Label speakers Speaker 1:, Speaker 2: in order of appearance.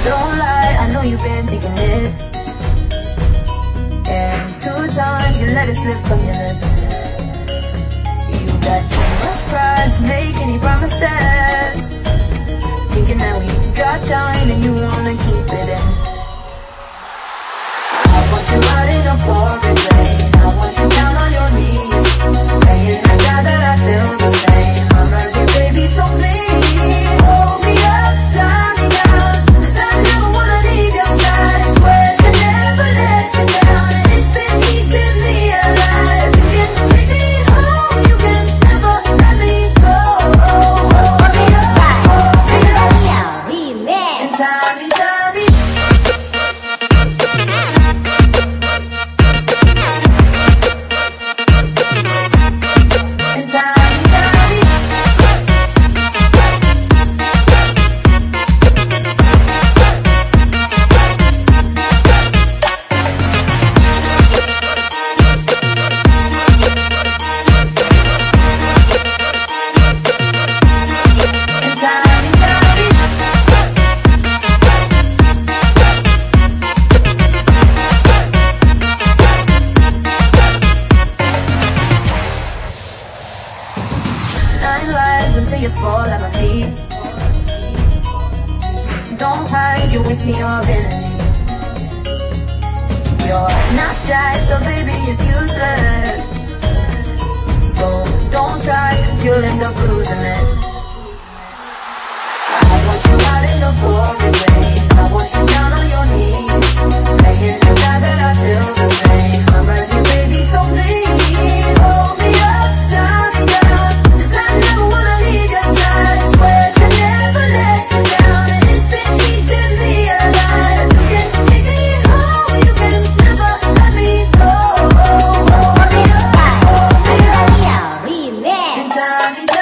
Speaker 1: Don't lie, I know you've been thinking it. And 2 times you let it slip from your lips. You got too much pride to make any promises, thinking that we got time and you wanna keep it in. I want you out in a pouring rain, I want you down on your knees, praying to God that I feel the same. I love you, baby, so please hold me up, tie me down, 'cause I never wanna leave your side. Swear to never let you down, and it's been eating me alive. You can take me home, you can never let me go. Hold me up, and tie me, tie me. Nine lives until you fall at my feet. Don't hide, you're wasting your energy. You're not shy, so baby, it's useless. So don't try, 'cause you'll end up losing it. I want you out in the pouring rain, I want you down on your knees, praying to God that I feel the same. I love you, baby, so please hold me up, tie me down, 'cause I never wanna leave your side. Swear to never let you down, and it's been eating me alive. You can take me home, you can never let me go. Hold me up, and tie me down.